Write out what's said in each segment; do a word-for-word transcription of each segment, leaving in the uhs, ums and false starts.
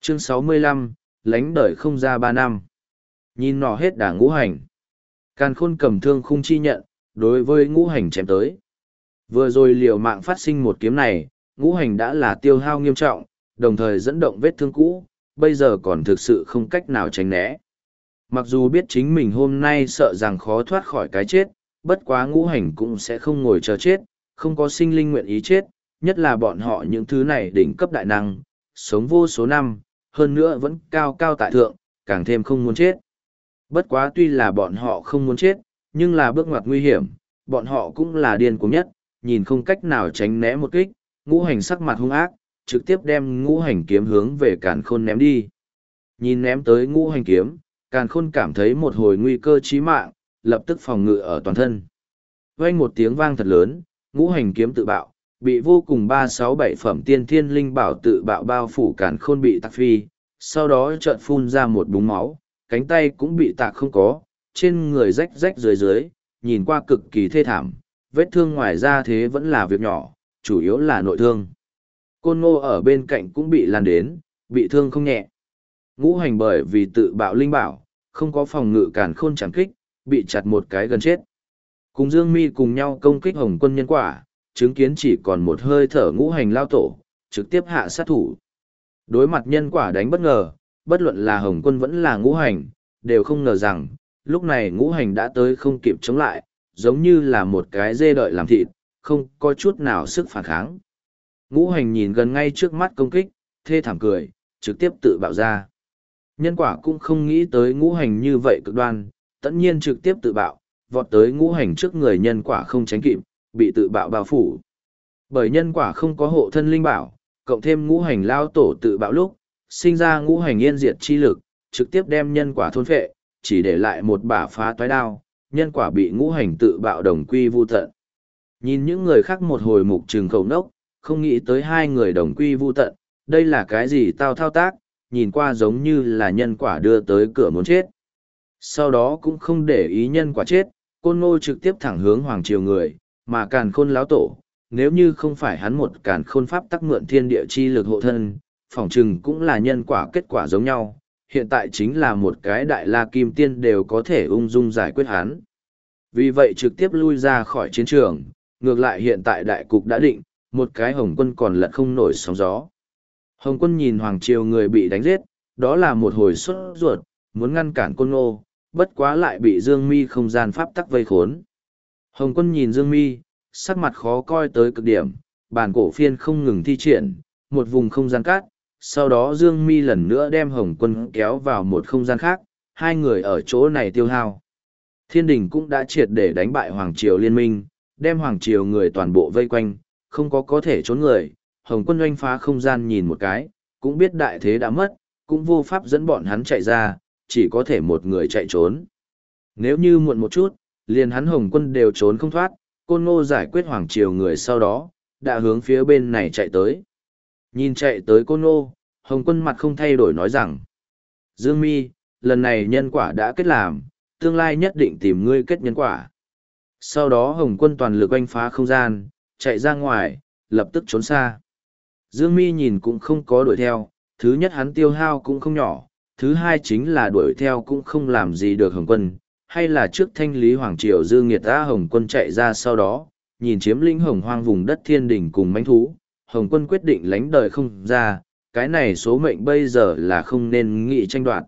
Chương sáu mươi lăm, lánh đời không ra ba năm. Nhìn nọ hết đả ngũ hành. Càn khôn cầm thương khung chi nhận, đối với ngũ hành chém tới. Vừa rồi liều mạng phát sinh một kiếm này, ngũ hành đã là tiêu hao nghiêm trọng, đồng thời dẫn động vết thương cũ, bây giờ còn thực sự không cách nào tránh né. Mặc dù biết chính mình hôm nay sợ rằng khó thoát khỏi cái chết, bất quá ngũ hành cũng sẽ không ngồi chờ chết, không có sinh linh nguyện ý chết, nhất là bọn họ những thứ này đỉnh cấp đại năng, sống vô số năm, hơn nữa vẫn cao cao tại thượng, càng thêm không muốn chết. Bất quá tuy là bọn họ không muốn chết, nhưng là bước ngoặt nguy hiểm, bọn họ cũng là điên cuồng nhất, nhìn không cách nào tránh né một kích, ngũ hành sắc mặt hung ác, trực tiếp đem ngũ hành kiếm hướng về càn khôn ném đi. Nhìn ném tới ngũ hành kiếm, càn khôn cảm thấy một hồi nguy cơ chí mạng, lập tức phòng ngự ở toàn thân. Vang một tiếng vang thật lớn, ngũ hành kiếm tự bạo, bị vô cùng ba sáu bảy phẩm tiên thiên linh bảo tự bạo bao phủ càn khôn bị tạc phi, sau đó chợt phun ra một búng máu, cánh tay cũng bị tạc không có, trên người rách rách dưới dưới, nhìn qua cực kỳ thê thảm, vết thương ngoài ra thế vẫn là việc nhỏ, chủ yếu là nội thương. Côn Ngô ở bên cạnh cũng bị lan đến, bị thương không nhẹ. Ngũ hành bởi vì tự bạo linh bảo, không có phòng ngự càn khôn chẳng kích, bị chặt một cái gần chết. Cùng Dương Mi cùng nhau công kích Hồng Quân nhân quả, chứng kiến chỉ còn một hơi thở ngũ hành lao tổ, trực tiếp hạ sát thủ. Đối mặt nhân quả đánh bất ngờ, bất luận là Hồng Quân vẫn là ngũ hành, đều không ngờ rằng, lúc này ngũ hành đã tới không kịp chống lại, giống như là một cái dê đợi làm thịt, không có chút nào sức phản kháng. Ngũ hành nhìn gần ngay trước mắt công kích, thê thảm cười, trực tiếp tự bạo ra. Nhân quả cũng không nghĩ tới ngũ hành như vậy cực đoan, tất nhiên trực tiếp tự bạo, vọt tới ngũ hành trước người nhân quả không tránh kịp, bị tự bạo bao phủ. Bởi nhân quả không có hộ thân linh bảo, cộng thêm ngũ hành lao tổ tự bạo lúc, sinh ra ngũ hành yên diệt chi lực, trực tiếp đem nhân quả thôn phệ, chỉ để lại một bả phá toái đao, nhân quả bị ngũ hành tự bạo đồng quy vu tận. Nhìn những người khác một hồi mục trừng khẩu nốc, không nghĩ tới hai người đồng quy vu tận, đây là cái gì tao thao tác, nhìn qua giống như là nhân quả đưa tới cửa muốn chết. Sau đó cũng không để ý nhân quả chết, Côn Ngô trực tiếp thẳng hướng hoàng triều người, mà càn khôn láo tổ, nếu như không phải hắn một càn khôn pháp tắc mượn thiên địa chi lực hộ thân, phỏng chừng cũng là nhân quả kết quả giống nhau, hiện tại chính là một cái đại la kim tiên đều có thể ung dung giải quyết hắn. Vì vậy trực tiếp lui ra khỏi chiến trường, ngược lại hiện tại đại cục đã định, một cái Hồng Quân còn lật không nổi sóng gió. Hồng Quân nhìn hoàng triều người bị đánh giết, đó là một hồi sốt ruột, muốn ngăn cản Côn Ngô, bất quá lại bị Dương Mi không gian pháp tắc vây khốn. Hồng Quân nhìn Dương Mi, sắc mặt khó coi tới cực điểm, bản cổ phiên không ngừng thi triển, một vùng không gian cát, sau đó Dương Mi lần nữa đem Hồng Quân kéo vào một không gian khác, hai người ở chỗ này tiêu hao. Thiên đình cũng đã triệt để đánh bại Hoàng Triều Liên minh, đem Hoàng Triều người toàn bộ vây quanh, không có có thể trốn người, Hồng Quân oanh phá không gian nhìn một cái, cũng biết đại thế đã mất, cũng vô pháp dẫn bọn hắn chạy ra, chỉ có thể một người chạy trốn. Nếu như muộn một chút, liền hắn Hồng Quân đều trốn không thoát, Côn Ngô giải quyết Hoàng Triều người sau đó, đã hướng phía bên này chạy tới. Nhìn chạy tới Côn Ngô, Hồng Quân mặt không thay đổi nói rằng, Dương Mi, lần này nhân quả đã kết làm, tương lai nhất định tìm ngươi kết nhân quả. Sau đó Hồng Quân toàn lực oanh phá không gian, chạy ra ngoài, lập tức trốn xa. Dương Mi nhìn cũng không có đuổi theo, thứ nhất hắn tiêu hao cũng không nhỏ, thứ hai chính là đuổi theo cũng không làm gì được Hồng Quân, hay là trước thanh lý Hoàng Triều dư nghiệt ta Hồng Quân chạy ra sau đó, nhìn chiếm lĩnh hồng hoang vùng đất thiên đỉnh cùng mãnh thú, Hồng Quân quyết định lánh đời không ra, cái này số mệnh bây giờ là không nên nghị tranh đoạt.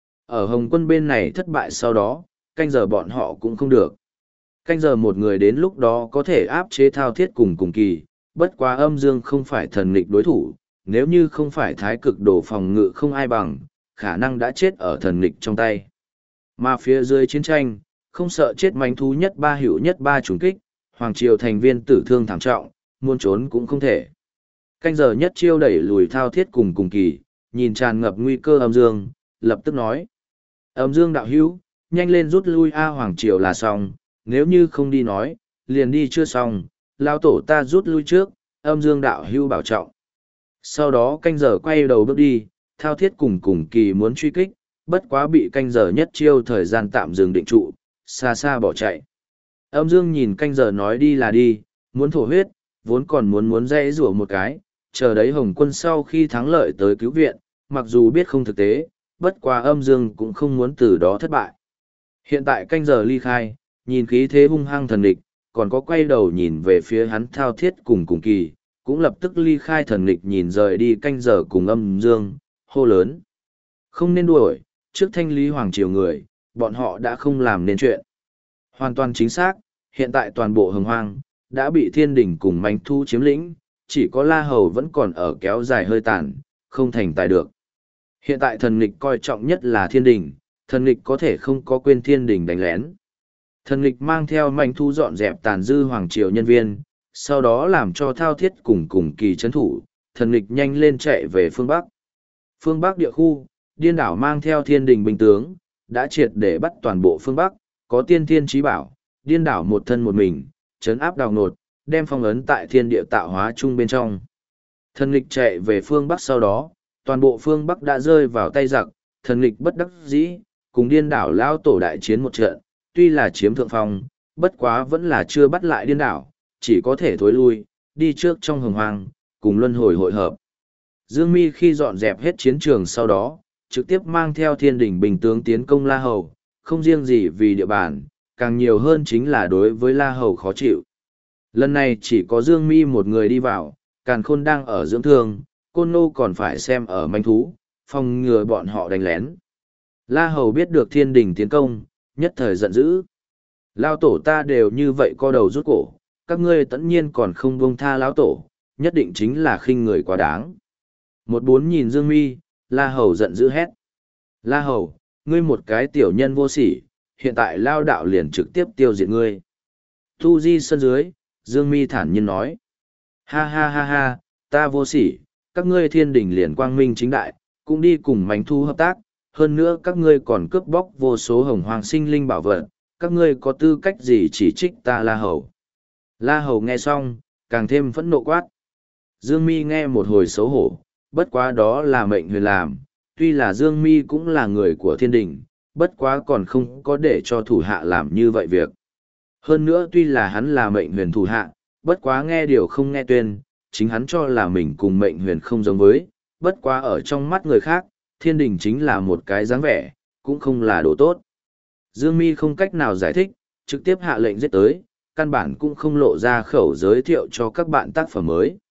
Ở Hồng Quân bên này thất bại sau đó, canh giờ bọn họ cũng không được. Canh giờ một người đến lúc đó có thể áp chế thao thiết cùng cùng kỳ, bất quá âm dương không phải thần nghịch đối thủ, nếu như không phải thái cực đồ phòng ngự không ai bằng, khả năng đã chết ở thần nghịch trong tay. Mà phía dưới chiến tranh, không sợ chết manh thú nhất ba hữu nhất ba trùng kích, Hoàng Triều thành viên tử thương thảm trọng, muốn trốn cũng không thể. Canh giờ nhất chiêu đẩy lùi thao thiết cùng cùng kỳ, nhìn tràn ngập nguy cơ âm dương, lập tức nói. Âm dương đạo hữu, nhanh lên rút lui A Hoàng Triều là xong, nếu như không đi nói, liền đi chưa xong, lao tổ ta rút lui trước, âm dương đạo hữu bảo trọng. Sau đó canh giờ quay đầu bước đi, thao thiết cùng cùng kỳ muốn truy kích, bất quá bị canh giờ nhất chiêu thời gian tạm dừng định trụ, xa xa bỏ chạy. Âm dương nhìn canh giờ nói đi là đi, muốn thổ huyết, vốn còn muốn muốn dãy rủa một cái, chờ đấy Hồng Quân sau khi thắng lợi tới cứu viện, mặc dù biết không thực tế, bất quá âm dương cũng không muốn từ đó thất bại. Hiện tại canh giờ ly khai, nhìn khí thế hung hăng thần địch, còn có quay đầu nhìn về phía hắn thao thiết cùng cùng kỳ, cũng lập tức ly khai thần địch nhìn rời đi canh giờ cùng âm dương, hô lớn. Không nên đuổi, trước thanh lý hoàng triều người, bọn họ đã không làm nên chuyện. Hoàn toàn chính xác, hiện tại toàn bộ hồng hoang, đã bị thiên đình cùng manh thu chiếm lĩnh, chỉ có La Hầu vẫn còn ở kéo dài hơi tàn, không thành tài được. Hiện tại thần nghịch coi trọng nhất là thiên đình, thần nghịch có thể không có quên thiên đình đánh lén. Thần nghịch mang theo manh thu dọn dẹp tàn dư hoàng triều nhân viên, sau đó làm cho thao thiết cùng cùng kỳ chấn thủ, thần nghịch nhanh lên chạy về phương Bắc. Phương Bắc địa khu, điên đảo mang theo thiên đình binh tướng, đã triệt để bắt toàn bộ phương Bắc, có tiên thiên trí bảo, điên đảo một thân một mình, chấn áp đào nột, đem phong ấn tại thiên địa tạo hóa chung bên trong. Thần nghịch chạy về phương Bắc sau đó, toàn bộ phương Bắc đã rơi vào tay giặc, thần nghịch bất đắc dĩ, cùng điên đảo lao tổ đại chiến một trận, tuy là chiếm thượng phong, bất quá vẫn là chưa bắt lại điên đảo, chỉ có thể thối lui, đi trước trong hồng hoang, cùng luân hồi hội hợp. Dương Mi khi dọn dẹp hết chiến trường sau đó, trực tiếp mang theo thiên đỉnh bình tướng tiến công La Hầu, không riêng gì vì địa bàn, càng nhiều hơn chính là đối với La Hầu khó chịu. Lần này chỉ có Dương Mi một người đi vào, Càn Khôn đang ở dưỡng thương, Côn Nô còn phải xem ở manh thú, phòng ngừa bọn họ đánh lén. La Hầu biết được thiên đình tiến công, nhất thời giận dữ. Lao tổ ta đều như vậy co đầu rút cổ, các ngươi tất nhiên còn không buông tha lão tổ, nhất định chính là khinh người quá đáng. Một bốn nhìn Dương Mi, La Hầu giận dữ hét. La Hầu, ngươi một cái tiểu nhân vô sỉ, hiện tại lao đạo liền trực tiếp tiêu diệt ngươi. Tu Di sân dưới, Dương Mi thản nhiên nói. Ha ha ha ha, ta vô sỉ, các ngươi thiên đình liền quang minh chính đại, cũng đi cùng mánh thu hợp tác, hơn nữa các ngươi còn cướp bóc vô số hồng hoàng sinh linh bảo vật, các ngươi có tư cách gì chỉ trích ta La Hầu. La Hầu nghe xong, càng thêm phẫn nộ quát. Dương Mi nghe một hồi xấu hổ, bất quá đó là mệnh huyền làm, tuy là Dương Mi cũng là người của thiên đình, bất quá còn không có để cho thủ hạ làm như vậy việc. Hơn nữa tuy là hắn là mệnh huyền thủ hạ, bất quá nghe điều không nghe tuyên, chính hắn cho là mình cùng mệnh huyền không giống với, bất quá ở trong mắt người khác, thiên đình chính là một cái dáng vẻ, cũng không là đồ tốt. Dương Mi không cách nào giải thích, trực tiếp hạ lệnh giết tới, căn bản cũng không lộ ra khẩu giới thiệu cho các bạn tác phẩm mới.